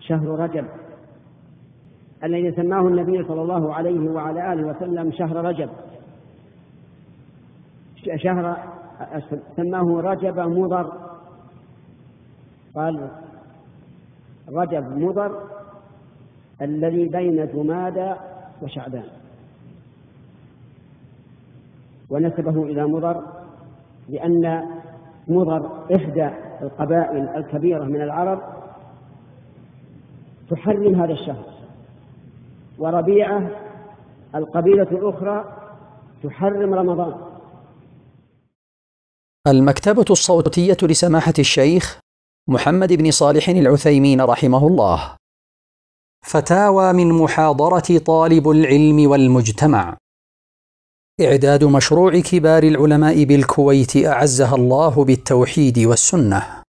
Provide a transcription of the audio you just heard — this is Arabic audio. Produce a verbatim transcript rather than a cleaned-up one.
شهر رجب الذي سماه النبي صلى الله عليه وعلى آله وسلم شهر رجب، شهر سماه رجب مضر، قال رجب مضر الذي بين جمادى وشعبان، ونسبه إلى مضر لأن مضر إحدى القبائل الكبيرة من العرب تحرم هذا الشهر، وربيعة القبيلة الأخرى تحرم رمضان. المكتبة الصوتية لسماحة الشيخ محمد بن صالح العثيمين رحمه الله. فتاوى من محاضرة طالب العلم والمجتمع. إعداد مشروع كبار العلماء بالكويت أعزها الله بالتوحيد والسنة.